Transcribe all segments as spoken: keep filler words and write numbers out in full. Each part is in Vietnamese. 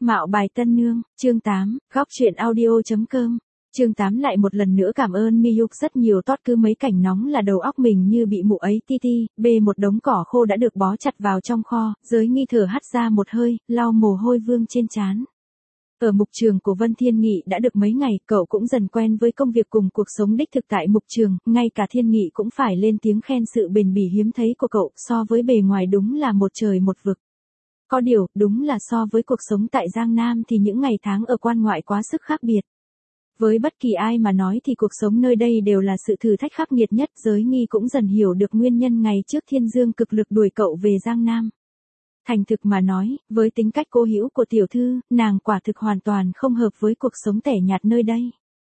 Mạo bài tân nương, chương tám, góc truyện audio.com. Chương tám lại một lần nữa cảm ơn Miyuk rất nhiều tót cứ mấy cảnh nóng là đầu óc mình như bị mụ ấy ti ti, bê một đống cỏ khô đã được bó chặt vào trong kho, giới nghi thở hắt ra một hơi, lau mồ hôi vương trên trán. Ở mục trường của Vân Thiên Nghị đã được mấy ngày, cậu cũng dần quen với công việc cùng cuộc sống đích thực tại mục trường, ngay cả Thiên Nghị cũng phải lên tiếng khen sự bền bỉ hiếm thấy của cậu, so với bề ngoài đúng là một trời một vực. Có điều, đúng là so với cuộc sống tại Giang Nam thì những ngày tháng ở quan ngoại quá sức khác biệt. Với bất kỳ ai mà nói thì cuộc sống nơi đây đều là sự thử thách khắc nghiệt nhất, giới nghi cũng dần hiểu được nguyên nhân ngày trước Thiên Dương cực lực đuổi cậu về Giang Nam. Thành thực mà nói, với tính cách cố hữu của tiểu thư, nàng quả thực hoàn toàn không hợp với cuộc sống tẻ nhạt nơi đây.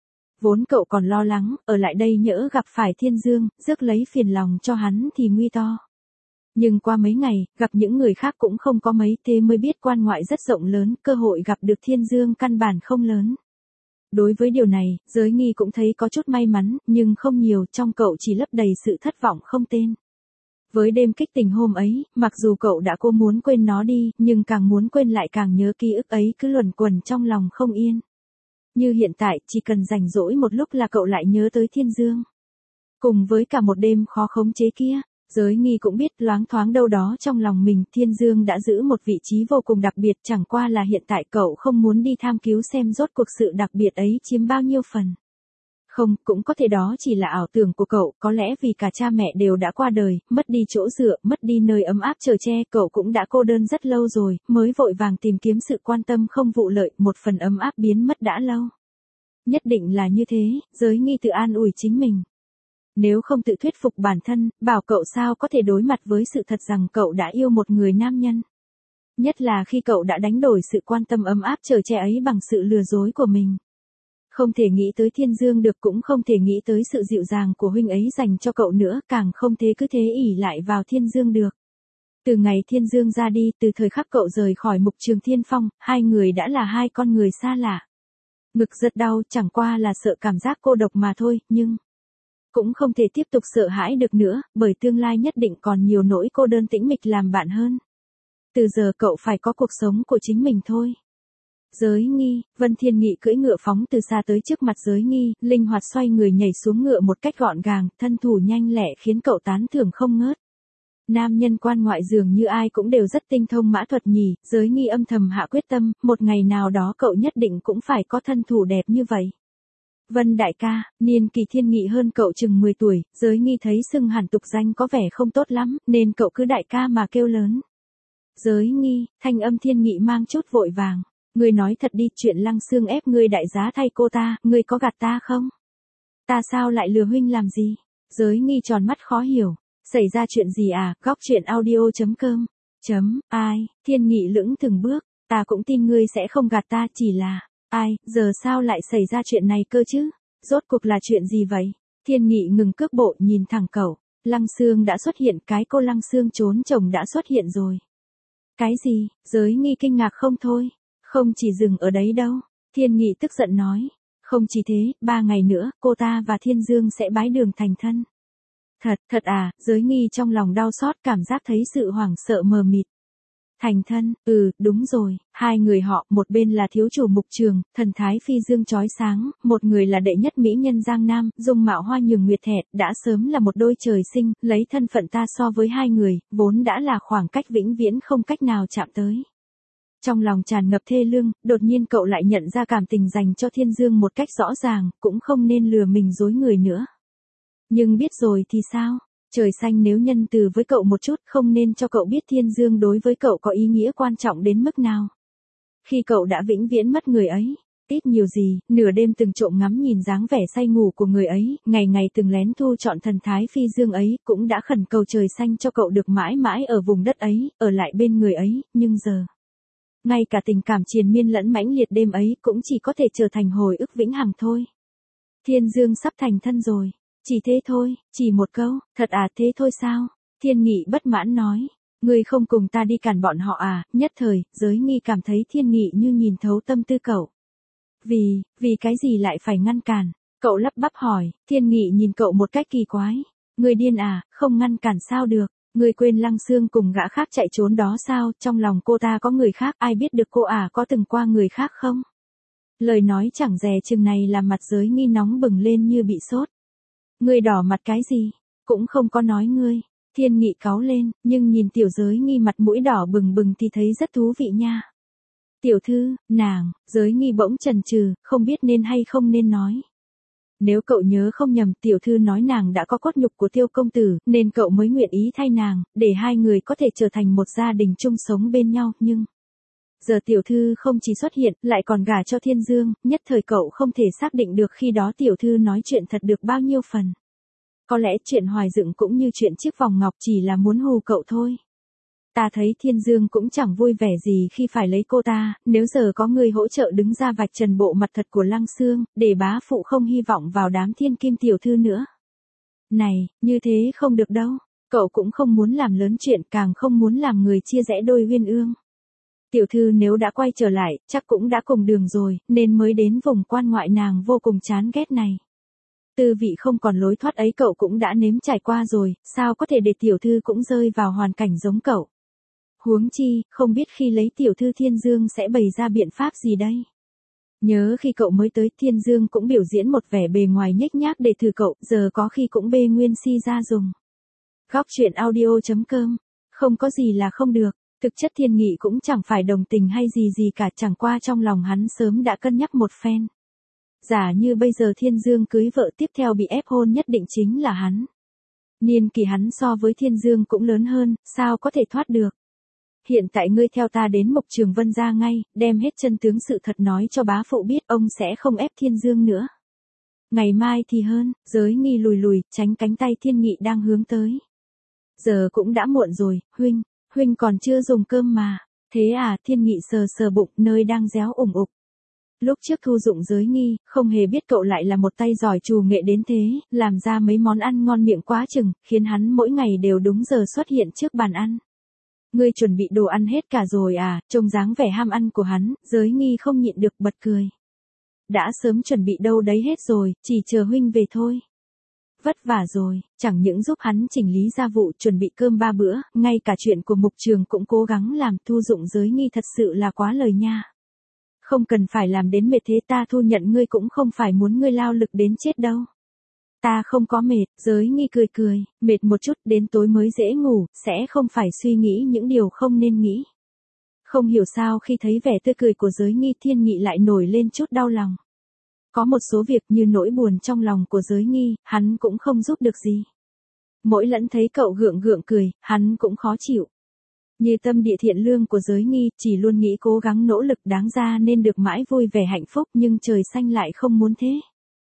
Vốn cậu còn lo lắng, ở lại đây nhỡ gặp phải Thiên Dương, rước lấy phiền lòng cho hắn thì nguy to. Nhưng qua mấy ngày, gặp những người khác cũng không có mấy, thế mới biết quan ngoại rất rộng lớn, cơ hội gặp được Thiên Dương căn bản không lớn. Đối với điều này, giới nghi cũng thấy có chút may mắn, nhưng không nhiều, trong cậu chỉ lấp đầy sự thất vọng không tên. Với đêm kích tình hôm ấy, mặc dù cậu đã cố muốn quên nó đi, nhưng càng muốn quên lại càng nhớ ký ức ấy cứ luẩn quẩn trong lòng không yên. Như hiện tại, chỉ cần rảnh rỗi một lúc là cậu lại nhớ tới Thiên Dương. Cùng với cả một đêm khó khống chế kia, giới nghi cũng biết loáng thoáng đâu đó trong lòng mình Thiên Dương đã giữ một vị trí vô cùng đặc biệt, chẳng qua là hiện tại cậu không muốn đi tham cứu xem rốt cuộc sự đặc biệt ấy chiếm bao nhiêu phần. Không, cũng có thể đó chỉ là ảo tưởng của cậu, có lẽ vì cả cha mẹ đều đã qua đời, mất đi chỗ dựa, mất đi nơi ấm áp chở che, cậu cũng đã cô đơn rất lâu rồi, mới vội vàng tìm kiếm sự quan tâm không vụ lợi, một phần ấm áp biến mất đã lâu. Nhất định là như thế, giới nghi tự an ủi chính mình. Nếu không tự thuyết phục bản thân, bảo cậu sao có thể đối mặt với sự thật rằng cậu đã yêu một người nam nhân. Nhất là khi cậu đã đánh đổi sự quan tâm ấm áp chở che ấy bằng sự lừa dối của mình. Không thể nghĩ tới Thiên Dương được, cũng không thể nghĩ tới sự dịu dàng của huynh ấy dành cho cậu nữa, càng không thể cứ thế ỷ lại vào Thiên Dương được. Từ ngày Thiên Dương ra đi, từ thời khắc cậu rời khỏi mục trường Thiên Phong, hai người đã là hai con người xa lạ. Ngực rất đau, chẳng qua là sợ cảm giác cô độc mà thôi, nhưng cũng không thể tiếp tục sợ hãi được nữa, bởi tương lai nhất định còn nhiều nỗi cô đơn tĩnh mịch làm bạn hơn. Từ giờ cậu phải có cuộc sống của chính mình thôi. Giới nghi, Vân Thiên Nghị cưỡi ngựa phóng từ xa tới trước mặt giới nghi, linh hoạt xoay người nhảy xuống ngựa một cách gọn gàng, thân thủ nhanh lẹ khiến cậu tán thưởng không ngớt. Nam nhân quan ngoại dường như ai cũng đều rất tinh thông mã thuật nhỉ, giới nghi âm thầm hạ quyết tâm, một ngày nào đó cậu nhất định cũng phải có thân thủ đẹp như vậy. Vân đại ca, niên kỳ Thiên Nghị hơn cậu chừng mười tuổi, giới nghi thấy xưng hẳn tục danh có vẻ không tốt lắm, nên cậu cứ đại ca mà kêu lớn. Giới nghi, thanh âm Thiên Nghị mang chút vội vàng. Ngươi nói thật đi, chuyện Lăng Xương ép ngươi đại giá thay cô ta, ngươi có gạt ta không? Ta sao lại lừa huynh làm gì? Giới nghi tròn mắt khó hiểu. Xảy ra chuyện gì à? Góc truyện audio.com. Chấm, ai? Thiên Nghị lững từng bước. Ta cũng tin ngươi sẽ không gạt ta, chỉ là, ai, giờ sao lại xảy ra chuyện này cơ chứ? Rốt cuộc là chuyện gì vậy? Thiên Nghị ngừng cước bộ nhìn thẳng cậu. Lăng Xương đã xuất hiện, cái cô Lăng Xương trốn chồng đã xuất hiện rồi. Cái gì? Giới nghi kinh ngạc không thôi. Không chỉ dừng ở đấy đâu, Thiên Nghị tức giận nói. Không chỉ thế, ba ngày nữa, cô ta và Thiên Dương sẽ bái đường thành thân. Thật, thật à, giới nghi trong lòng đau xót, cảm giác thấy sự hoảng sợ mờ mịt. Thành thân, ừ, đúng rồi, hai người họ, một bên là thiếu chủ mục trường, thần thái phi dương chói sáng, một người là đệ nhất mỹ nhân Giang Nam, dung mạo hoa nhường nguyệt thẹt, đã sớm là một đôi trời sinh, lấy thân phận ta so với hai người, vốn đã là khoảng cách vĩnh viễn không cách nào chạm tới. Trong lòng tràn ngập thê lương, đột nhiên cậu lại nhận ra cảm tình dành cho Thiên Dương một cách rõ ràng, cũng không nên lừa mình dối người nữa. Nhưng biết rồi thì sao? Trời xanh nếu nhân từ với cậu một chút, không nên cho cậu biết Thiên Dương đối với cậu có ý nghĩa quan trọng đến mức nào. Khi cậu đã vĩnh viễn mất người ấy, ít nhiều gì, nửa đêm từng trộm ngắm nhìn dáng vẻ say ngủ của người ấy, ngày ngày từng lén thu chọn thần thái phi dương ấy, cũng đã khẩn cầu trời xanh cho cậu được mãi mãi ở vùng đất ấy, ở lại bên người ấy, nhưng giờ, ngay cả tình cảm triền miên lẫn mãnh liệt đêm ấy cũng chỉ có thể trở thành hồi ức vĩnh hằng thôi. Thiên Dương sắp thành thân rồi. Chỉ thế thôi, chỉ một câu, thật à, thế thôi sao? Thiên Nghị bất mãn nói. Ngươi không cùng ta đi cản bọn họ à? Nhất thời, giới nghi cảm thấy Thiên Nghị như nhìn thấu tâm tư cậu. Vì, vì cái gì lại phải ngăn cản? Cậu lắp bắp hỏi. Thiên Nghị nhìn cậu một cách kỳ quái. Ngươi điên à, không ngăn cản sao được? Ngươi quên Lăng Xương cùng gã khác chạy trốn đó sao, trong lòng cô ta có người khác, ai biết được cô à có từng qua người khác không? Lời nói chẳng dè chừng này làm mặt Giới Nghi nóng bừng lên như bị sốt. Ngươi đỏ mặt cái gì? Cũng không có nói ngươi. Thiên Nghị cáu lên, nhưng nhìn tiểu Giới Nghi mặt mũi đỏ bừng bừng thì thấy rất thú vị nha. Tiểu thư, nàng, Giới Nghi bỗng chần chừ, không biết nên hay không nên nói. Nếu cậu nhớ không nhầm, tiểu thư nói nàng đã có cốt nhục của Tiêu công tử, nên cậu mới nguyện ý thay nàng, để hai người có thể trở thành một gia đình chung sống bên nhau, nhưng... Giờ tiểu thư không chỉ xuất hiện, lại còn gả cho Thiên Dương, nhất thời cậu không thể xác định được khi đó tiểu thư nói chuyện thật được bao nhiêu phần. Có lẽ chuyện Hoài Dựng cũng như chuyện chiếc vòng ngọc chỉ là muốn hù cậu thôi. Ta thấy Thiên Dương cũng chẳng vui vẻ gì khi phải lấy cô ta, nếu giờ có người hỗ trợ đứng ra vạch trần bộ mặt thật của Lăng Xương, để bá phụ không hy vọng vào đám thiên kim tiểu thư nữa. Này, như thế không được đâu, cậu cũng không muốn làm lớn chuyện, càng không muốn làm người chia rẽ đôi uyên ương. Tiểu thư nếu đã quay trở lại, chắc cũng đã cùng đường rồi, nên mới đến vùng quan ngoại nàng vô cùng chán ghét này. Tư vị không còn lối thoát ấy cậu cũng đã nếm trải qua rồi, sao có thể để tiểu thư cũng rơi vào hoàn cảnh giống cậu. Huống chi, không biết khi lấy tiểu thư Thiên Dương sẽ bày ra biện pháp gì đây. Nhớ khi cậu mới tới, Thiên Dương cũng biểu diễn một vẻ bề ngoài nhếch nhác để thử cậu, giờ có khi cũng bê nguyên si ra dùng. Góc truyện audio chấm com, không có gì là không được. Thực chất Thiên Nghị cũng chẳng phải đồng tình hay gì gì cả, chẳng qua trong lòng hắn sớm đã cân nhắc một phen. Giả như bây giờ Thiên Dương cưới vợ tiếp theo bị ép hôn nhất định chính là hắn. Niên kỷ hắn so với Thiên Dương cũng lớn hơn, sao có thể thoát được. Hiện tại ngươi theo ta đến Mộc Trường Vân ra ngay, đem hết chân tướng sự thật nói cho bá phụ biết, ông sẽ không ép Thiên Dương nữa. Ngày mai thì hơn, Giới Nghi lùi lùi, tránh cánh tay Thiên Nghị đang hướng tới. Giờ cũng đã muộn rồi, huynh. Huynh còn chưa dùng cơm mà. Thế à, Thiên Nghị sờ sờ bụng, nơi đang réo ủng ục. Lúc trước thu dụng Giới Nghi, không hề biết cậu lại là một tay giỏi trù nghệ đến thế, làm ra mấy món ăn ngon miệng quá chừng, khiến hắn mỗi ngày đều đúng giờ xuất hiện trước bàn ăn. Ngươi chuẩn bị đồ ăn hết cả rồi à, trông dáng vẻ ham ăn của hắn, Giới Nghi không nhịn được bật cười. Đã sớm chuẩn bị đâu đấy hết rồi, chỉ chờ huynh về thôi. Vất vả rồi, chẳng những giúp hắn chỉnh lý gia vụ chuẩn bị cơm ba bữa, ngay cả chuyện của Mục Trường cũng cố gắng làm, thu dụng Giới Nghi thật sự là quá lời nha. Không cần phải làm đến mệt thế, ta thu nhận ngươi cũng không phải muốn ngươi lao lực đến chết đâu. Ta không có mệt, Giới Nghi cười cười, mệt một chút đến tối mới dễ ngủ, sẽ không phải suy nghĩ những điều không nên nghĩ. Không hiểu sao khi thấy vẻ tươi cười của Giới Nghi, Thiên Nghị lại nổi lên chút đau lòng. Có một số việc như nỗi buồn trong lòng của Giới Nghi, hắn cũng không giúp được gì. Mỗi lần thấy cậu gượng gượng cười, hắn cũng khó chịu. Như tâm địa thiện lương của Giới Nghi, chỉ luôn nghĩ cố gắng nỗ lực đáng ra nên được mãi vui vẻ hạnh phúc, nhưng trời xanh lại không muốn thế.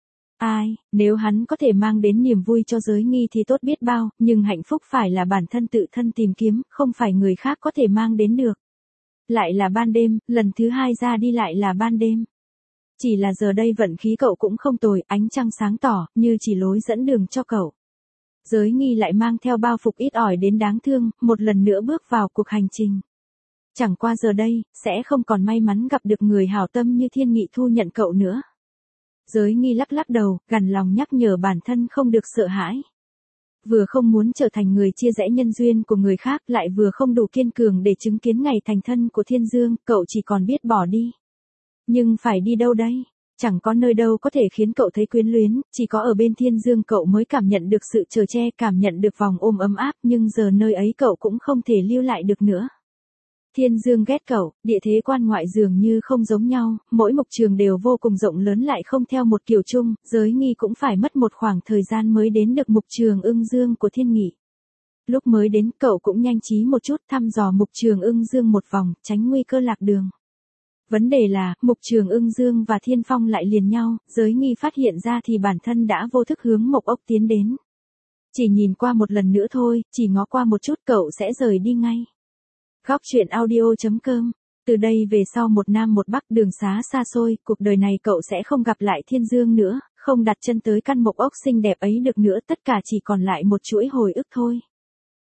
Ai, nếu hắn có thể mang đến niềm vui cho Giới Nghi thì tốt biết bao, nhưng hạnh phúc phải là bản thân tự thân tìm kiếm, không phải người khác có thể mang đến được. Lại là ban đêm, lần thứ hai ra đi lại là ban đêm. Chỉ là giờ đây vận khí cậu cũng không tồi, ánh trăng sáng tỏ, như chỉ lối dẫn đường cho cậu. Giới Nghi lại mang theo bao phục ít ỏi đến đáng thương, một lần nữa bước vào cuộc hành trình. Chẳng qua giờ đây, sẽ không còn may mắn gặp được người hảo tâm như Thiên Nghị thu nhận cậu nữa. Giới Nghi lắc lắc đầu, gằn lòng nhắc nhở bản thân không được sợ hãi. Vừa không muốn trở thành người chia rẽ nhân duyên của người khác, lại vừa không đủ kiên cường để chứng kiến ngày thành thân của Thiên Dương, cậu chỉ còn biết bỏ đi. Nhưng phải đi đâu đây? Chẳng có nơi đâu có thể khiến cậu thấy quyến luyến, chỉ có ở bên Thiên Dương cậu mới cảm nhận được sự chở che, cảm nhận được vòng ôm ấm áp, nhưng giờ nơi ấy cậu cũng không thể lưu lại được nữa. Thiên Dương ghét cậu, địa thế quan ngoại dường như không giống nhau, mỗi mục trường đều vô cùng rộng lớn lại không theo một kiểu chung, Giới Nghi cũng phải mất một khoảng thời gian mới đến được mục trường Ưng Dương của Thiên Nghị. Lúc mới đến cậu cũng nhanh trí một chút thăm dò mục trường Ưng Dương một vòng, tránh nguy cơ lạc đường. Vấn đề là, mục trường Ưng Dương và Thiên Phong lại liền nhau, Giới Nghi phát hiện ra thì bản thân đã vô thức hướng Mộc Ốc tiến đến. Chỉ nhìn qua một lần nữa thôi, chỉ ngó qua một chút cậu sẽ rời đi ngay. Góc truyện audio chấm com. Từ đây về sau một nam một bắc đường xá xa xôi, cuộc đời này cậu sẽ không gặp lại Thiên Dương nữa, không đặt chân tới căn Mộc Ốc xinh đẹp ấy được nữa, tất cả chỉ còn lại một chuỗi hồi ức thôi.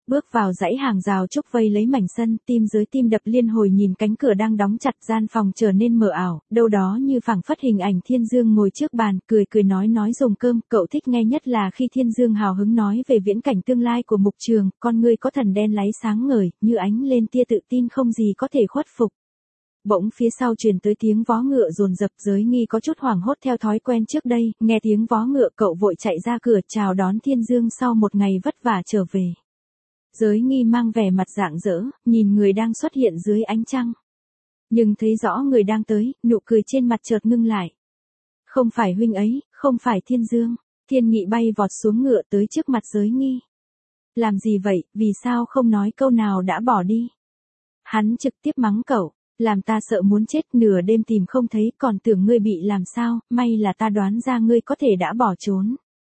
Bước vào dãy hàng rào trúc vây lấy mảnh sân, tim dưới tim đập liên hồi nhìn cánh cửa đang đóng chặt, gian phòng trở nên mờ ảo, đâu đó như phảng phất hình ảnh Thiên Dương ngồi trước bàn, cười cười nói nói dùng cơm, cậu thích nghe nhất là khi Thiên Dương hào hứng nói về viễn cảnh tương lai của Mục Trường, con ngươi có thần đen láy sáng ngời, như ánh lên tia tự tin không gì có thể khuất phục. Bỗng phía sau truyền tới tiếng vó ngựa dồn dập, Giới Nghi có chút hoảng hốt theo thói quen trước đây, nghe tiếng vó ngựa cậu vội chạy ra cửa chào đón Thiên Dương sau một ngày vất vả trở về. Giới Nghi mang vẻ mặt rạng rỡ, nhìn người đang xuất hiện dưới ánh trăng. Nhưng thấy rõ người đang tới, nụ cười trên mặt chợt ngưng lại. Không phải huynh ấy, không phải Thiên Dương. Thiên Nghị bay vọt xuống ngựa tới trước mặt Giới Nghi. Làm gì vậy, vì sao không nói câu nào đã bỏ đi? Hắn trực tiếp mắng cậu, làm ta sợ muốn chết, nửa đêm tìm không thấy, còn tưởng ngươi bị làm sao, may là ta đoán ra ngươi có thể đã bỏ trốn.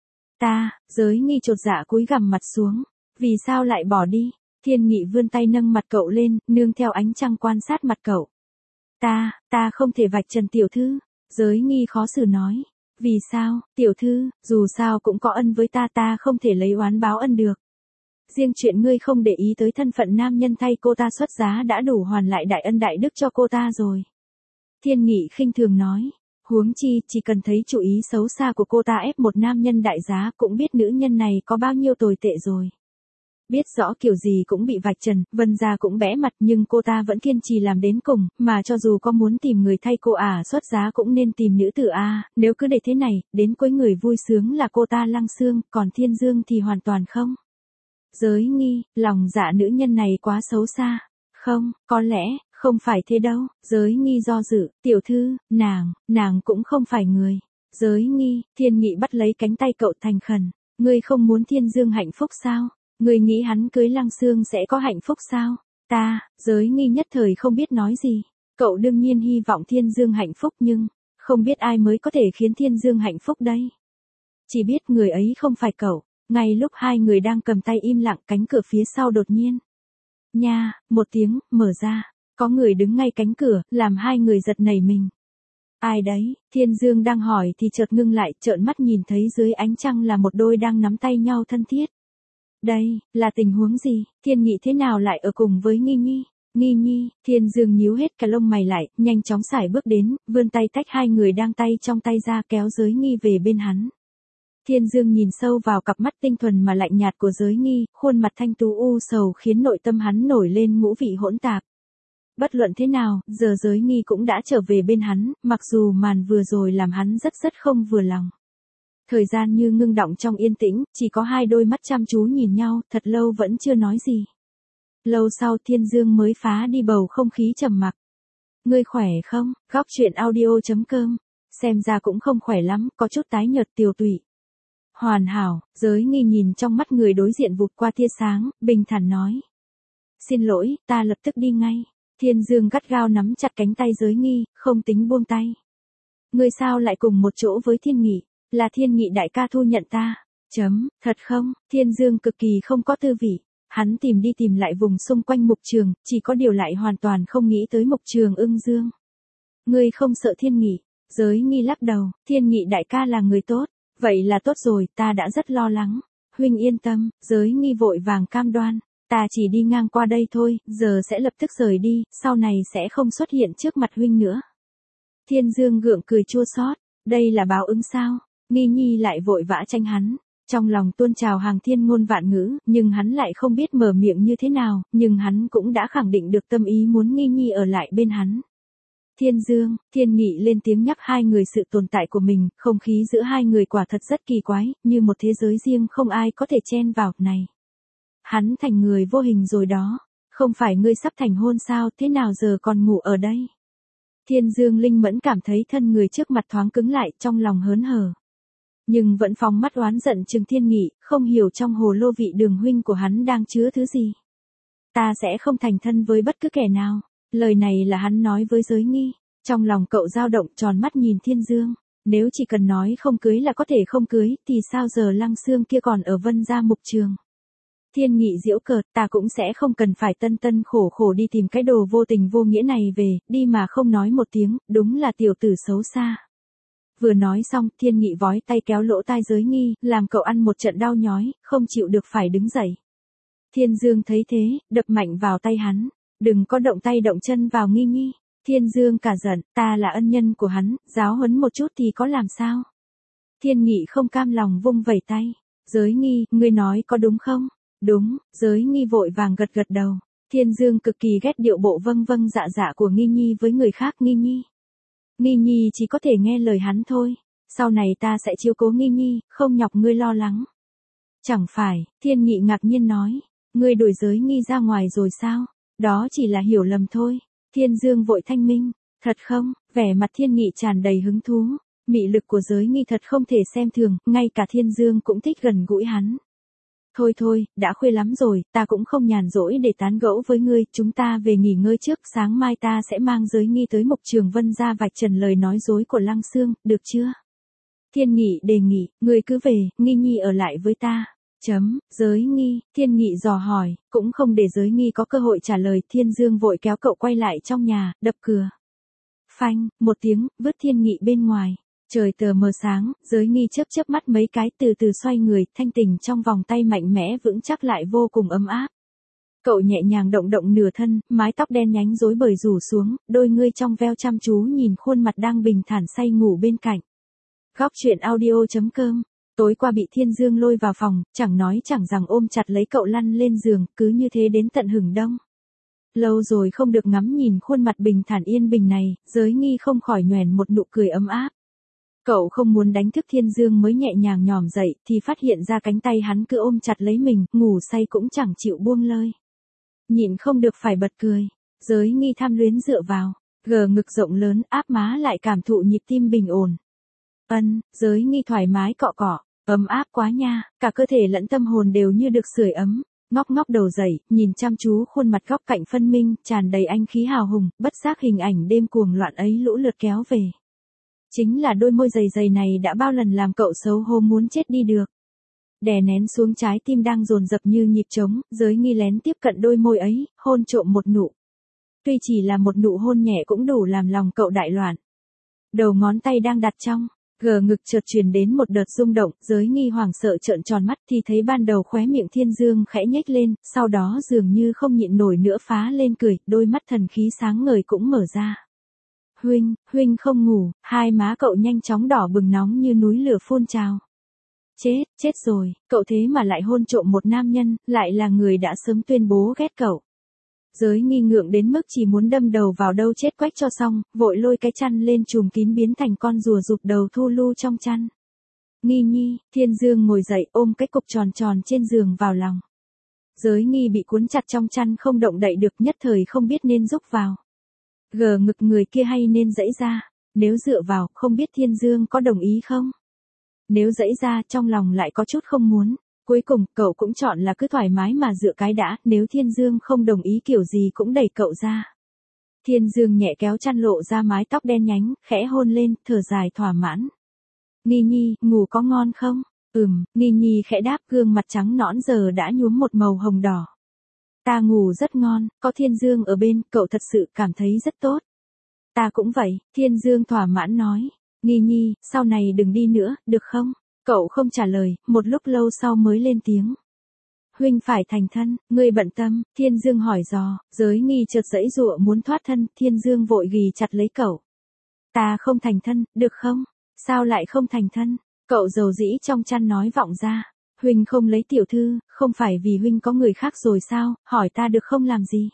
Ta, Giới Nghi chột dạ cúi gằm mặt xuống. Vì sao lại bỏ đi? Thiên Nghị vươn tay nâng mặt cậu lên, nương theo ánh trăng quan sát mặt cậu. Ta, ta không thể vạch trần tiểu thư. Giới Nghi khó xử nói. Vì sao, tiểu thư, dù sao cũng có ân với ta, ta không thể lấy oán báo ân được. Riêng chuyện ngươi không để ý tới thân phận nam nhân thay cô ta xuất giá đã đủ hoàn lại đại ân đại đức cho cô ta rồi. Thiên Nghị khinh thường nói. Huống chi, chỉ cần thấy chủ ý xấu xa của cô ta ép một nam nhân đại giá cũng biết nữ nhân này có bao nhiêu tồi tệ rồi. Biết rõ kiểu gì cũng bị vạch trần, Vân gia cũng bẽ mặt nhưng cô ta vẫn kiên trì làm đến cùng, mà cho dù có muốn tìm người thay cô ả à, xuất giá cũng nên tìm nữ tử a, à, nếu cứ để thế này, đến cuối người vui sướng là cô ta Lăng Xương, còn Thiên Dương thì hoàn toàn không. Giới Nghi, lòng dạ nữ nhân này quá xấu xa. Không, có lẽ, không phải thế đâu. Giới Nghi do dự, tiểu thư, nàng, nàng cũng không phải người. Giới Nghi, Thiên Nghị bắt lấy cánh tay cậu thành khẩn. Ngươi không muốn Thiên Dương hạnh phúc sao? Ngươi nghĩ hắn cưới Lăng Xương sẽ có hạnh phúc sao? Ta, Giới Nghi nhất thời không biết nói gì. Cậu đương nhiên hy vọng Thiên Dương hạnh phúc nhưng, không biết ai mới có thể khiến Thiên Dương hạnh phúc đây. Chỉ biết người ấy không phải cậu. Ngay lúc hai người đang cầm tay im lặng, cánh cửa phía sau đột nhiên. Nha, một tiếng, mở ra. Có người đứng ngay cánh cửa, làm hai người giật nảy mình. Ai đấy? Thiên Dương đang hỏi thì chợt ngưng lại, trợn mắt nhìn thấy dưới ánh trăng là một đôi đang nắm tay nhau thân thiết. Đây, là tình huống gì? Thiên Nghị thế nào lại ở cùng với Nghi Nhi? Nghi Nhi, Thiên Dương nhíu hết cả lông mày lại, nhanh chóng sải bước đến, vươn tay tách hai người đang tay trong tay ra kéo Giới Nghi về bên hắn. Thiên Dương nhìn sâu vào cặp mắt tinh thuần mà lạnh nhạt của Giới Nghi, khuôn mặt thanh tú u sầu khiến nội tâm hắn nổi lên ngũ vị hỗn tạp. Bất luận thế nào, giờ Giới Nghi cũng đã trở về bên hắn, mặc dù màn vừa rồi làm hắn rất rất không vừa lòng. Thời gian như ngưng đọng trong yên tĩnh, chỉ có hai đôi mắt chăm chú nhìn nhau, thật lâu vẫn chưa nói gì. Lâu sau Thiên Dương mới phá đi bầu không khí trầm mặc. Ngươi khỏe không? Góc truyện audio chấm com. Xem ra cũng không khỏe lắm, có chút tái nhợt tiều tụy. Hoàn hảo, Giới Nghi nhìn trong mắt người đối diện vụt qua tia sáng, bình thản nói. Xin lỗi, ta lập tức đi ngay. Thiên Dương gắt gao nắm chặt cánh tay Giới Nghi, không tính buông tay. Ngươi sao lại cùng một chỗ với Thiên Nghị? Là Thiên Nghị đại ca thu nhận ta. Chấm, thật không? Thiên Dương cực kỳ không có tư vị. Hắn tìm đi tìm lại vùng xung quanh Mục Trường, chỉ có điều lại hoàn toàn không nghĩ tới Mục Trường Ưng Dương. Ngươi không sợ Thiên Nghị? Giới Nghi lắc đầu, Thiên Nghị đại ca là người tốt. Vậy là tốt rồi, ta đã rất lo lắng. Huynh yên tâm, Giới Nghi vội vàng cam đoan. Ta chỉ đi ngang qua đây thôi, giờ sẽ lập tức rời đi, sau này sẽ không xuất hiện trước mặt huynh nữa. Thiên Dương gượng cười chua xót, đây là báo ứng sao? Nghi Nhi lại vội vã tranh hắn. Trong lòng tuôn trào hàng thiên ngôn vạn ngữ, nhưng hắn lại không biết mở miệng như thế nào, nhưng hắn cũng đã khẳng định được tâm ý muốn Nghi Nhi ở lại bên hắn. Thiên Dương, Thiên Nghị lên tiếng nhắc hai người sự tồn tại của mình, không khí giữa hai người quả thật rất kỳ quái, như một thế giới riêng không ai có thể chen vào, này. Hắn thành người vô hình rồi đó, không phải ngươi sắp thành hôn sao, thế nào giờ còn ngủ ở đây? Thiên Dương linh mẫn cảm thấy thân người trước mặt thoáng cứng lại, trong lòng hớn hở. Nhưng vẫn phóng mắt oán giận trừng Thiên Nghị, không hiểu trong hồ lô vị đường huynh của hắn đang chứa thứ gì. Ta sẽ không thành thân với bất cứ kẻ nào. Lời này là hắn nói với Giới Nghi. Trong lòng cậu dao động tròn mắt nhìn Thiên Dương. Nếu chỉ cần nói không cưới là có thể không cưới, thì sao giờ Lăng Xương kia còn ở Vân gia Mục Trường? Thiên Nghị giễu cợt, ta cũng sẽ không cần phải tân tân khổ khổ đi tìm cái đồ vô tình vô nghĩa này về, đi mà không nói một tiếng, đúng là tiểu tử xấu xa. Vừa nói xong, Thiên Nghị vói tay kéo lỗ tai Giới Nghi, làm cậu ăn một trận đau nhói, không chịu được phải đứng dậy. Thiên Dương thấy thế, đập mạnh vào tay hắn. Đừng có động tay động chân vào Nghi Nhi. Thiên Dương cả giận, ta là ân nhân của hắn, giáo huấn một chút thì có làm sao? Thiên Nghị không cam lòng vung vẩy tay. Giới Nghi, ngươi nói có đúng không? Đúng, Giới Nghi vội vàng gật gật đầu. Thiên Dương cực kỳ ghét điệu bộ vâng vâng dạ dạ của Nghi Nhi với người khác. Nghi Nhi. Nghi Nhi chỉ có thể nghe lời hắn thôi. Sau này ta sẽ chiếu cố Nghi Nhi, không nhọc ngươi lo lắng. Chẳng phải, Thiên Nghị ngạc nhiên nói. Ngươi đuổi Giới Nghi ra ngoài rồi sao? Đó chỉ là hiểu lầm thôi. Thiên Dương vội thanh minh. Thật không? Vẻ mặt Thiên Nghị tràn đầy hứng thú. Mị lực của Giới Nghi thật không thể xem thường, ngay cả Thiên Dương cũng thích gần gũi hắn. Thôi thôi, đã khuya lắm rồi, ta cũng không nhàn rỗi để tán gẫu với ngươi, chúng ta về nghỉ ngơi trước, sáng mai ta sẽ mang Giới Nghi tới Mục Trường Vân ra vạch trần lời nói dối của Lăng Xương, được chưa? Thiên Nghị đề nghị, ngươi cứ về, Nghi Nhi ở lại với ta. Chấm, Giới Nghi, Thiên Nghị dò hỏi, cũng không để Giới Nghi có cơ hội trả lời, Thiên Dương vội kéo cậu quay lại trong nhà, đập cửa. Phanh, một tiếng, vứt Thiên Nghị bên ngoài. Trời tờ mờ sáng, Giới Nghi chớp chớp mắt mấy cái từ từ xoay người, thanh tình trong vòng tay mạnh mẽ vững chắc lại vô cùng ấm áp. Cậu nhẹ nhàng động động nửa thân, mái tóc đen nhánh rối bời rủ xuống, đôi ngươi trong veo chăm chú nhìn khuôn mặt đang bình thản say ngủ bên cạnh. Góc truyện audio chấm com. Tối qua bị Thiên Dương lôi vào phòng, chẳng nói chẳng rằng ôm chặt lấy cậu lăn lên giường, cứ như thế đến tận hửng đông. Lâu rồi không được ngắm nhìn khuôn mặt bình thản yên bình này, Giới Nghi không khỏi nhoẻn một nụ cười ấm áp. Cậu không muốn đánh thức Thiên Dương mới nhẹ nhàng nhòm dậy, thì phát hiện ra cánh tay hắn cứ ôm chặt lấy mình, ngủ say cũng chẳng chịu buông lơi. Nhịn không được phải bật cười. Giới Nghi tham luyến dựa vào, gờ ngực rộng lớn, áp má lại cảm thụ nhịp tim bình ổn. Ân, Giới Nghi thoải mái cọ cọ, ấm áp quá nha, cả cơ thể lẫn tâm hồn đều như được sưởi ấm. Ngóc ngóc đầu dậy, nhìn chăm chú khuôn mặt góc cạnh phân minh, tràn đầy anh khí hào hùng, bất giác hình ảnh đêm cuồng loạn ấy lũ lượt kéo về. Chính là đôi môi dày dày này đã bao lần làm cậu xấu hổ muốn chết đi được. Đè nén xuống trái tim đang dồn dập như nhịp trống, Giới Nghi lén tiếp cận đôi môi ấy, hôn trộm một nụ. Tuy chỉ là một nụ hôn nhẹ cũng đủ làm lòng cậu đại loạn. Đầu ngón tay đang đặt trong, gờ ngực chợt truyền đến một đợt rung động, Giới Nghi hoảng sợ trợn tròn mắt thì thấy ban đầu khóe miệng Thiên Dương khẽ nhếch lên, sau đó dường như không nhịn nổi nữa phá lên cười, đôi mắt thần khí sáng ngời cũng mở ra. Huynh, huynh không ngủ, hai má cậu nhanh chóng đỏ bừng nóng như núi lửa phun trào. Chết, chết rồi, cậu thế mà lại hôn trộm một nam nhân, lại là người đã sớm tuyên bố ghét cậu. Giới Nghi ngượng đến mức chỉ muốn đâm đầu vào đâu chết quách cho xong, vội lôi cái chăn lên trùm kín biến thành con rùa rụt đầu thu lu trong chăn. Nghi Nhi, Thiên Dương ngồi dậy ôm cái cục tròn tròn trên giường vào lòng. Giới Nghi bị cuốn chặt trong chăn không động đậy được, nhất thời không biết nên rúc vào. Gờ ngực người kia hay nên dãy ra, nếu dựa vào, không biết Thiên Dương có đồng ý không? Nếu dãy ra, trong lòng lại có chút không muốn. Cuối cùng, cậu cũng chọn là cứ thoải mái mà dựa cái đã, nếu Thiên Dương không đồng ý kiểu gì cũng đẩy cậu ra. Thiên Dương nhẹ kéo chăn lộ ra mái tóc đen nhánh, khẽ hôn lên, thở dài thỏa mãn. Nghi Nhi, ngủ có ngon không? Ừm, Nghi Nhi khẽ đáp, gương mặt trắng nõn giờ đã nhuốm một màu hồng đỏ. Ta ngủ rất ngon, có Thiên Dương ở bên, cậu thật sự cảm thấy rất tốt. Ta cũng vậy, Thiên Dương thỏa mãn nói. Nghi Nhi, sau này đừng đi nữa, được không? Cậu không trả lời, một lúc lâu sau mới lên tiếng. Huynh phải thành thân, ngươi bận tâm, Thiên Dương hỏi dò, Giới Nghi chợt giãy giụa muốn thoát thân, Thiên Dương vội ghì chặt lấy cậu. Ta không thành thân, được không? Sao lại không thành thân? Cậu dầu dĩ trong chăn nói vọng ra. Huynh không lấy tiểu thư, không phải vì huynh có người khác rồi sao, hỏi ta được không làm gì?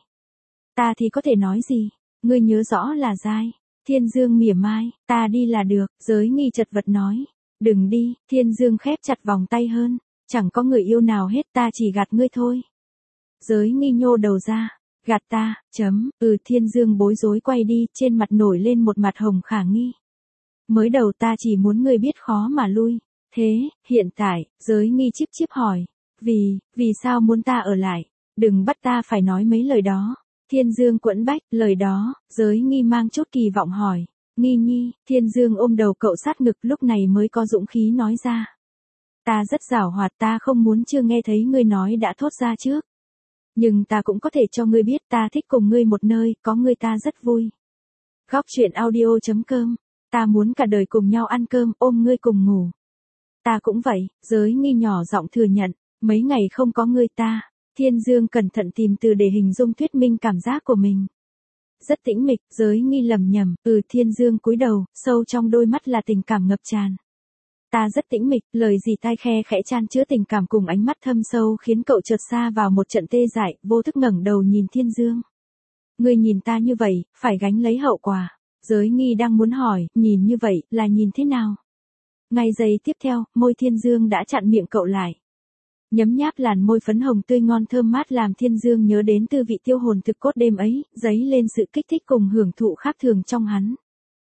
Ta thì có thể nói gì? Ngươi nhớ rõ là dai. Thiên Dương mỉa mai, ta đi là được, Giới Nghi chật vật nói. Đừng đi, Thiên Dương khép chặt vòng tay hơn. Chẳng có người yêu nào hết, ta chỉ gạt ngươi thôi. Giới Nghi nhô đầu ra. Gạt ta, chấm, ừ Thiên Dương bối rối quay đi, trên mặt nổi lên một mặt hồng khả nghi. Mới đầu ta chỉ muốn ngươi biết khó mà lui. Thế, hiện tại, Giới Nghi chíp chíp hỏi. Vì, vì sao muốn ta ở lại? Đừng bắt ta phải nói mấy lời đó. Thiên Dương quẫn bách, lời đó, Giới Nghi mang chút kỳ vọng hỏi. Nghi Nhi, Thiên Dương ôm đầu cậu sát ngực lúc này mới có dũng khí nói ra. Ta rất giảo hoạt, ta không muốn chưa nghe thấy ngươi nói đã thốt ra trước. Nhưng ta cũng có thể cho ngươi biết ta thích cùng ngươi một nơi, có ngươi ta rất vui. Góc truyện audio chấm com, ta muốn cả đời cùng nhau ăn cơm, ôm ngươi cùng ngủ. Ta cũng vậy, Giới Nghi nhỏ giọng thừa nhận, mấy ngày không có ngươi ta, Thiên Dương cẩn thận tìm từ để hình dung thuyết minh cảm giác của mình. Rất tĩnh mịch, Giới Nghi lầm nhầm, ừ. Thiên Dương cúi đầu, sâu trong đôi mắt là tình cảm ngập tràn. Ta rất tĩnh mịch, lời gì tai khe khẽ chan chứa tình cảm cùng ánh mắt thâm sâu khiến cậu chợt xa vào một trận tê dại, vô thức ngẩng đầu nhìn Thiên Dương. Ngươi nhìn ta như vậy, phải gánh lấy hậu quả. Giới Nghi đang muốn hỏi, nhìn như vậy, là nhìn thế nào? Ngay giây tiếp theo, môi Thiên Dương đã chặn miệng cậu lại. Nhấm nháp làn môi phấn hồng tươi ngon thơm mát làm Thiên Dương nhớ đến tư vị tiêu hồn thực cốt đêm ấy, dấy lên sự kích thích cùng hưởng thụ khác thường trong hắn.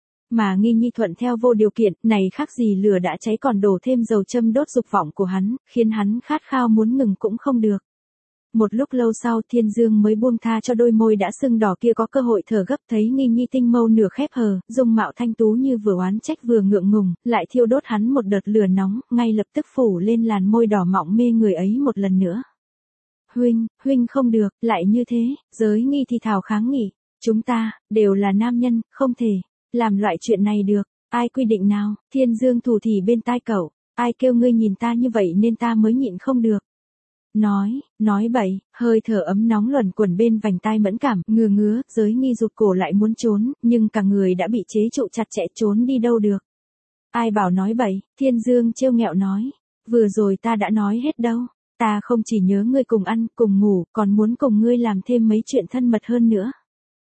Mà Nghi Nhi thuận theo vô điều kiện, này khác gì lửa đã cháy còn đổ thêm dầu châm đốt dục vọng của hắn, khiến hắn khát khao muốn ngừng cũng không được. Một lúc lâu sau Thiên Dương mới buông tha cho đôi môi đã sưng đỏ kia có cơ hội thở gấp, thấy Nghi Nhi tinh mâu nửa khép hờ, dung mạo thanh tú như vừa oán trách vừa ngượng ngùng, lại thiêu đốt hắn một đợt lửa nóng, ngay lập tức phủ lên làn môi đỏ mọng mê người ấy một lần nữa. Huynh, huynh không được, lại như thế. Giới Nghi thì thào kháng nghị. Chúng ta, đều là nam nhân, không thể làm loại chuyện này được. Ai quy định nào? Thiên Dương thủ thỉ bên tai cậu. Ai kêu ngươi nhìn ta như vậy nên ta mới nhịn không được. Nói, nói bậy, hơi thở ấm nóng luẩn quẩn bên vành tai mẫn cảm, ngừa ngứa, Giới Nghi rụt cổ lại muốn trốn, nhưng cả người đã bị chế trụ chặt chẽ, trốn đi đâu được. Ai bảo nói bậy? Thiên Dương trêu nghẹo nói. Vừa rồi ta đã nói hết đâu. Ta không chỉ nhớ ngươi cùng ăn, cùng ngủ, còn muốn cùng ngươi làm thêm mấy chuyện thân mật hơn nữa.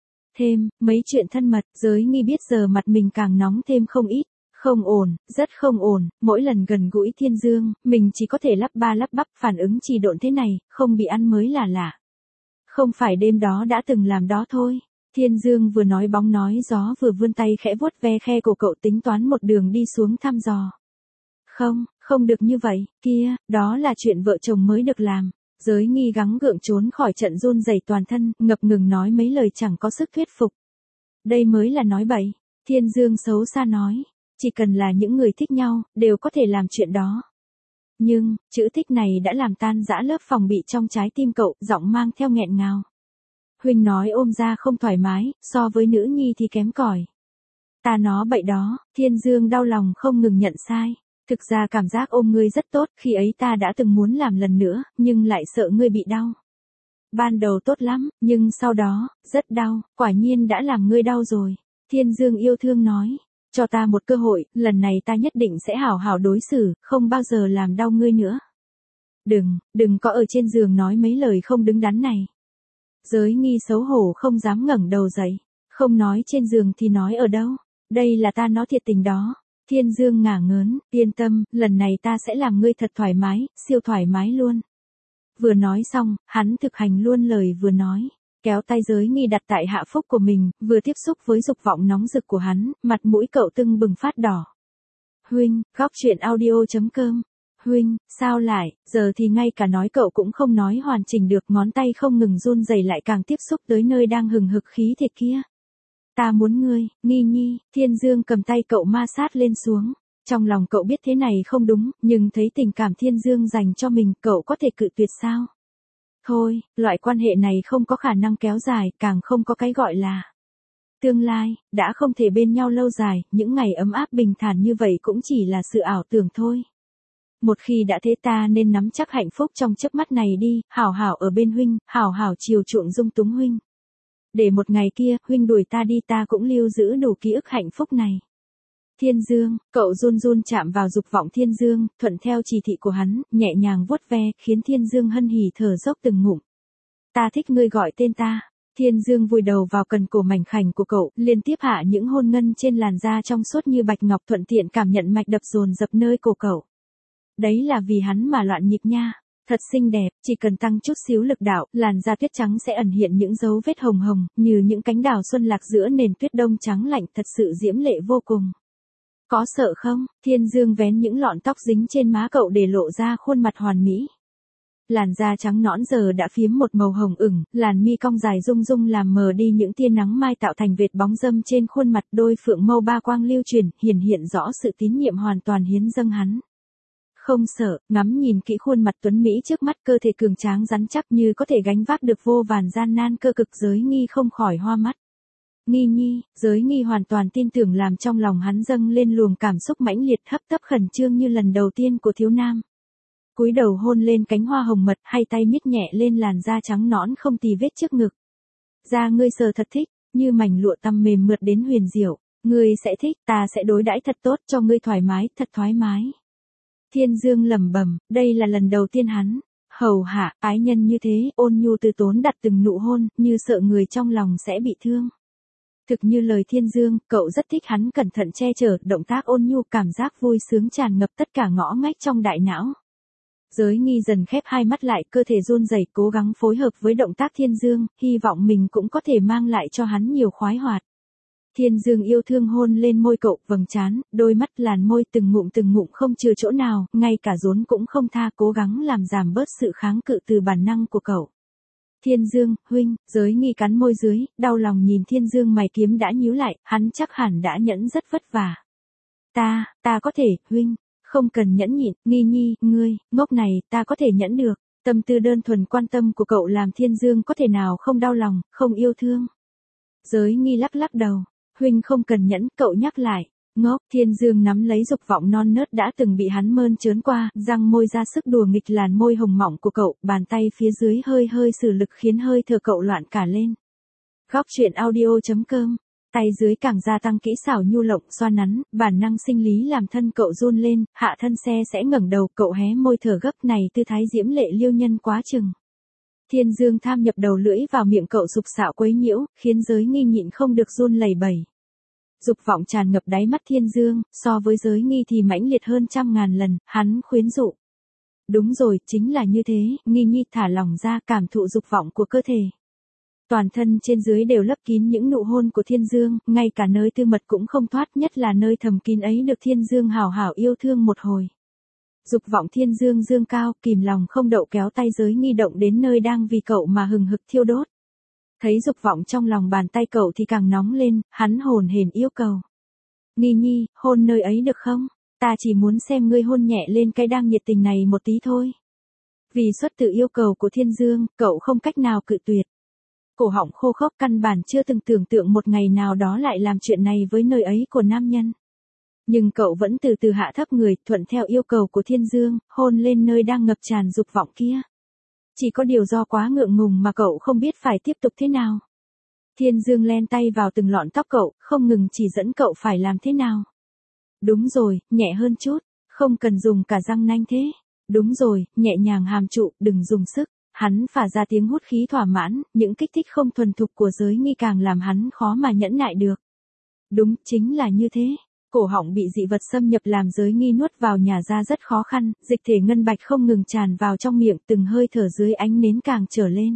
Thêm, mấy chuyện thân mật, Giới Nghi biết giờ mặt mình càng nóng thêm không ít. Không ổn, rất không ổn, mỗi lần gần gũi Thiên Dương, mình chỉ có thể lắp ba lắp bắp, phản ứng trì độn thế này, không bị ăn mới là lạ. Không phải đêm đó đã từng làm đó thôi. Thiên Dương vừa nói bóng nói gió vừa vươn tay khẽ vuốt ve khe cổ cậu tính toán một đường đi xuống thăm dò. Không, không được như vậy, kia, đó là chuyện vợ chồng mới được làm. Giới Nghi gắng gượng trốn khỏi trận run rẩy toàn thân, ngập ngừng nói mấy lời chẳng có sức thuyết phục. Đây mới là nói bậy. Thiên Dương xấu xa nói. Chỉ cần là những người thích nhau, đều có thể làm chuyện đó. Nhưng, chữ thích này đã làm tan rã lớp phòng bị trong trái tim cậu, giọng mang theo nghẹn ngào. Huynh nói ôm ra không thoải mái, so với nữ nhi thì kém cỏi. Ta nó bậy đó. Thiên Dương đau lòng không ngừng nhận sai. Thực ra cảm giác ôm ngươi rất tốt, khi ấy ta đã từng muốn làm lần nữa, nhưng lại sợ ngươi bị đau. Ban đầu tốt lắm, nhưng sau đó, rất đau, quả nhiên đã làm ngươi đau rồi. Thiên Dương yêu thương nói. Cho ta một cơ hội, lần này ta nhất định sẽ hảo hảo đối xử, không bao giờ làm đau ngươi nữa. Đừng, đừng có ở trên giường nói mấy lời không đứng đắn này. Giới Nghi xấu hổ không dám ngẩng đầu dậy. Không nói trên giường thì nói ở đâu? Đây là ta nói thiệt tình đó. Thiên Dương ngả ngớn, yên tâm, lần này ta sẽ làm ngươi thật thoải mái, siêu thoải mái luôn. Vừa nói xong, hắn thực hành luôn lời vừa nói. Kéo tay Giới Nghi đặt tại hạ phúc của mình, vừa tiếp xúc với dục vọng nóng rực của hắn, mặt mũi cậu tưng bừng phát đỏ. Huynh, góc truyện audio chấm com. Huynh, sao lại, giờ thì ngay cả nói cậu cũng không nói hoàn chỉnh được, ngón tay không ngừng run rẩy lại càng tiếp xúc tới nơi đang hừng hực khí thịt kia. Ta muốn ngươi, Nghi Nhi. Thiên Dương cầm tay cậu ma sát lên xuống. Trong lòng cậu biết thế này không đúng, nhưng thấy tình cảm Thiên Dương dành cho mình, cậu có thể cự tuyệt sao? Thôi, loại quan hệ này không có khả năng kéo dài, càng không có cái gọi là tương lai, đã không thể bên nhau lâu dài, những ngày ấm áp bình thản như vậy cũng chỉ là sự ảo tưởng thôi. Một khi đã thế ta nên nắm chắc hạnh phúc trong chớp mắt này đi, hảo hảo ở bên huynh, hảo hảo chiều chuộng dung túng huynh. Để một ngày kia, huynh đuổi ta đi ta cũng lưu giữ đủ ký ức hạnh phúc này. Thiên Dương, cậu run run chạm vào dục vọng Thiên Dương, thuận theo chỉ thị của hắn, nhẹ nhàng vuốt ve, khiến Thiên Dương hân hỉ thở dốc từng ngụm. Ta thích ngươi gọi tên ta. Thiên Dương vùi đầu vào cần cổ mảnh khảnh của cậu, liên tiếp hạ những hôn ngân trên làn da trong suốt như bạch ngọc, thuận tiện cảm nhận mạch đập dồn dập nơi cổ cậu. Đấy là vì hắn mà loạn nhịp nha. Thật xinh đẹp, chỉ cần tăng chút xíu lực đạo, làn da tuyết trắng sẽ ẩn hiện những dấu vết hồng hồng, như những cánh đào xuân lạc giữa nền tuyết đông trắng lạnh, thật sự diễm lệ vô cùng. Có sợ không? Thiên Dương vén những lọn tóc dính trên má cậu để lộ ra khuôn mặt hoàn mỹ. Làn da trắng nõn giờ đã phiếm một màu hồng ửng, làn mi cong dài rung rung làm mờ đi những tia nắng mai tạo thành vệt bóng râm trên khuôn mặt, đôi phượng mâu ba quang lưu truyền, hiển hiện rõ sự tín nhiệm hoàn toàn hiến dâng hắn. Không sợ, ngắm nhìn kỹ khuôn mặt tuấn Mỹ trước mắt, cơ thể cường tráng rắn chắc như có thể gánh vác được vô vàn gian nan cơ cực, Giới Nghi không khỏi hoa mắt. Nghi Nhi, Giới Nghi hoàn toàn tin tưởng làm trong lòng hắn dâng lên luồng cảm xúc mãnh liệt, hấp tấp khẩn trương như lần đầu tiên của thiếu nam. cúi đầu hôn lên cánh hoa hồng mật, hay tay miết nhẹ lên làn da trắng nõn không tì vết trước ngực. Da ngươi sờ thật thích, như mảnh lụa tằm mềm mượt đến huyền diệu, ngươi sẽ thích, ta sẽ đối đãi thật tốt cho ngươi thoải mái, thật thoải mái. Thiên Dương lẩm bẩm, đây là lần đầu tiên hắn hầu hạ ái nhân như thế, ôn nhu từ tốn đặt từng nụ hôn, như sợ người trong lòng sẽ bị thương. Thực như lời Thiên Dương, cậu rất thích hắn cẩn thận che chở, động tác ôn nhu, cảm giác vui sướng tràn ngập tất cả ngõ ngách trong đại não. Giới Nghi dần khép hai mắt lại, cơ thể run rẩy, cố gắng phối hợp với động tác Thiên Dương, hy vọng mình cũng có thể mang lại cho hắn nhiều khoái hoạt. Thiên Dương yêu thương hôn lên môi cậu, vầng trán, đôi mắt, làn môi, từng ngụm từng ngụm không chừa chỗ nào, ngay cả rốn cũng không tha, cố gắng làm giảm bớt sự kháng cự từ bản năng của cậu. Thiên Dương, huynh, Giới Nghi cắn môi dưới, đau lòng nhìn Thiên Dương, mày kiếm đã nhíu lại, hắn chắc hẳn đã nhẫn rất vất vả. Ta, ta có thể, huynh, không cần nhẫn nhịn, Nghi Nhi, ngươi, ngốc này, ta có thể nhẫn được. Tâm tư đơn thuần quan tâm của cậu làm Thiên Dương có thể nào không đau lòng, không yêu thương. Giới Nghi lắc lắc đầu, huynh không cần nhẫn, cậu nhắc lại. Ngốc, Thiên Dương nắm lấy dục vọng non nớt đã từng bị hắn mơn trớn qua, răng môi ra sức đùa nghịch làn môi hồng mọng của cậu, bàn tay phía dưới hơi hơi sử lực khiến hơi thở cậu loạn cả lên. Góc truyện audio chấm com, tay dưới càng gia tăng kỹ xảo nhu lộng xoa nắn, bản năng sinh lý làm thân cậu run lên, hạ thân xe sẽ ngẩng đầu, cậu hé môi thở gấp, này tư thái diễm lệ liêu nhân quá chừng. Thiên Dương tham nhập đầu lưỡi vào miệng cậu sục sạo quấy nhiễu, khiến Giới Nghi nhịn không được run lẩy bẩy. Dục vọng tràn ngập đáy mắt Thiên Dương, so với Giới Nghi thì mãnh liệt hơn trăm ngàn lần, hắn khuyến dụ. Đúng rồi, chính là như thế, Nghi Nhi thả lỏng ra, cảm thụ dục vọng của cơ thể. Toàn thân trên dưới đều lấp kín những nụ hôn của Thiên Dương, ngay cả nơi tư mật cũng không thoát, nhất là nơi thầm kín ấy được Thiên Dương hào hảo yêu thương một hồi. Dục vọng Thiên Dương dương cao, kìm lòng không đậu kéo tay Giới Nghi động đến nơi đang vì cậu mà hừng hực thiêu đốt. Thấy dục vọng trong lòng bàn tay cậu thì càng nóng lên, hắn hồn hển yêu cầu. Nghi Nhi, hôn nơi ấy được không? Ta chỉ muốn xem ngươi hôn nhẹ lên cái đang nhiệt tình này một tí thôi. Vì xuất tự yêu cầu của Thiên Dương, cậu không cách nào cự tuyệt. Cổ họng khô khốc, căn bản chưa từng tưởng tượng một ngày nào đó lại làm chuyện này với nơi ấy của nam nhân. Nhưng cậu vẫn từ từ hạ thấp người, thuận theo yêu cầu của Thiên Dương, hôn lên nơi đang ngập tràn dục vọng kia. Chỉ có điều do quá ngượng ngùng mà cậu không biết phải tiếp tục thế nào. Thiên Dương len tay vào từng lọn tóc cậu, không ngừng chỉ dẫn cậu phải làm thế nào. Đúng rồi, nhẹ hơn chút, không cần dùng cả răng nanh thế. Đúng rồi, nhẹ nhàng hàm trụ, đừng dùng sức. Hắn phả ra tiếng hút khí thỏa mãn, những kích thích không thuần thục của Giới Nghi càng làm hắn khó mà nhẫn nại được. Đúng, chính là như thế. Cổ họng bị dị vật xâm nhập làm Giới Nghi nuốt vào nhả ra rất khó khăn, dịch thể ngân bạch không ngừng tràn vào trong miệng, từng hơi thở dưới ánh nến càng trở lên.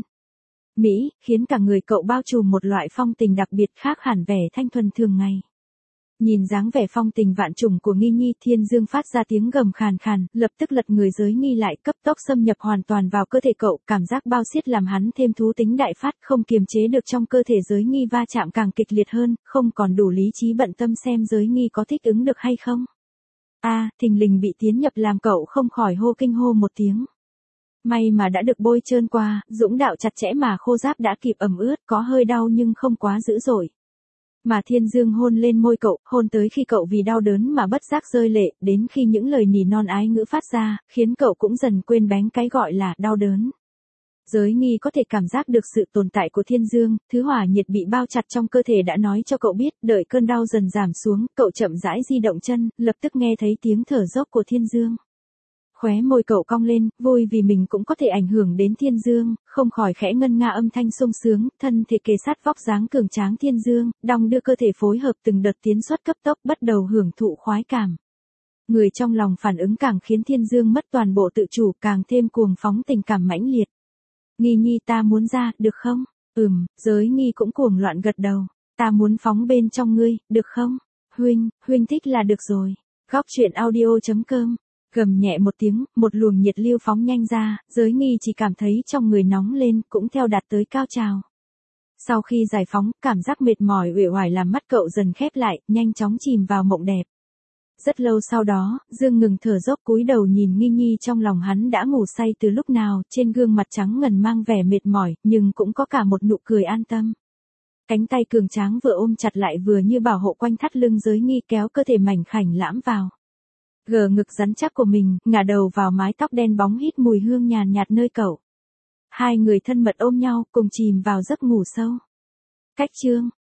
Mỹ, khiến cả người cậu bao trùm một loại phong tình đặc biệt khác hẳn vẻ thanh thuần thường ngày. Nhìn dáng vẻ phong tình vạn trùng của Nghi Nhi, Thiên Dương phát ra tiếng gầm khàn khàn, lập tức lật người Giới Nghi lại, cấp tốc xâm nhập hoàn toàn vào cơ thể cậu, cảm giác bao xiết làm hắn thêm thú tính đại phát, không kiềm chế được trong cơ thể Giới Nghi va chạm càng kịch liệt hơn, không còn đủ lý trí bận tâm xem Giới Nghi có thích ứng được hay không. A, à, thình lình bị tiến nhập làm cậu không khỏi hô kinh hô một tiếng. May mà đã được bôi trơn qua, dũng đạo chặt chẽ mà khô giáp đã kịp ẩm ướt, có hơi đau nhưng không quá dữ dội. Mà Thiên Dương hôn lên môi cậu, hôn tới khi cậu vì đau đớn mà bất giác rơi lệ, đến khi những lời nỉ non ái ngữ phát ra, khiến cậu cũng dần quên bén cái gọi là đau đớn. Giới Nghi có thể cảm giác được sự tồn tại của Thiên Dương, thứ hỏa nhiệt bị bao chặt trong cơ thể đã nói cho cậu biết, đợi cơn đau dần giảm xuống, cậu chậm rãi di động chân, lập tức nghe thấy tiếng thở dốc của Thiên Dương. Khóe môi cậu cong lên, vui vì mình cũng có thể ảnh hưởng đến Thiên Dương, không khỏi khẽ ngân nga âm thanh sung sướng, thân thể kề sát vóc dáng cường tráng Thiên Dương, đong đưa cơ thể phối hợp từng đợt tiến xuất cấp tốc bắt đầu hưởng thụ khoái cảm. Người trong lòng phản ứng càng khiến Thiên Dương mất toàn bộ tự chủ, càng thêm cuồng phóng tình cảm mãnh liệt. Nghi Nhi, ta muốn ra, được không? Ừm, Giới Nghi cũng cuồng loạn gật đầu. Ta muốn phóng bên trong ngươi, được không? Huynh, huynh thích là được rồi. Góc truyện audio chấm com. Gầm nhẹ một tiếng, một luồng nhiệt lưu phóng nhanh ra, Giới Nghi chỉ cảm thấy trong người nóng lên, cũng theo đạt tới cao trào. Sau khi giải phóng, cảm giác mệt mỏi uể oải làm mắt cậu dần khép lại, nhanh chóng chìm vào mộng đẹp. Rất lâu sau đó, Dương ngừng thở dốc cúi đầu nhìn Nghi Nhi, trong lòng hắn đã ngủ say từ lúc nào, trên gương mặt trắng ngần mang vẻ mệt mỏi, nhưng cũng có cả một nụ cười an tâm. Cánh tay cường tráng vừa ôm chặt lại vừa như bảo hộ quanh thắt lưng Giới Nghi, kéo cơ thể mảnh khảnh lãm vào. Gờ ngực rắn chắc của mình, ngả đầu vào mái tóc đen bóng hít mùi hương nhàn nhạt nơi cậu. Hai người thân mật ôm nhau, cùng chìm vào giấc ngủ sâu. Cách chương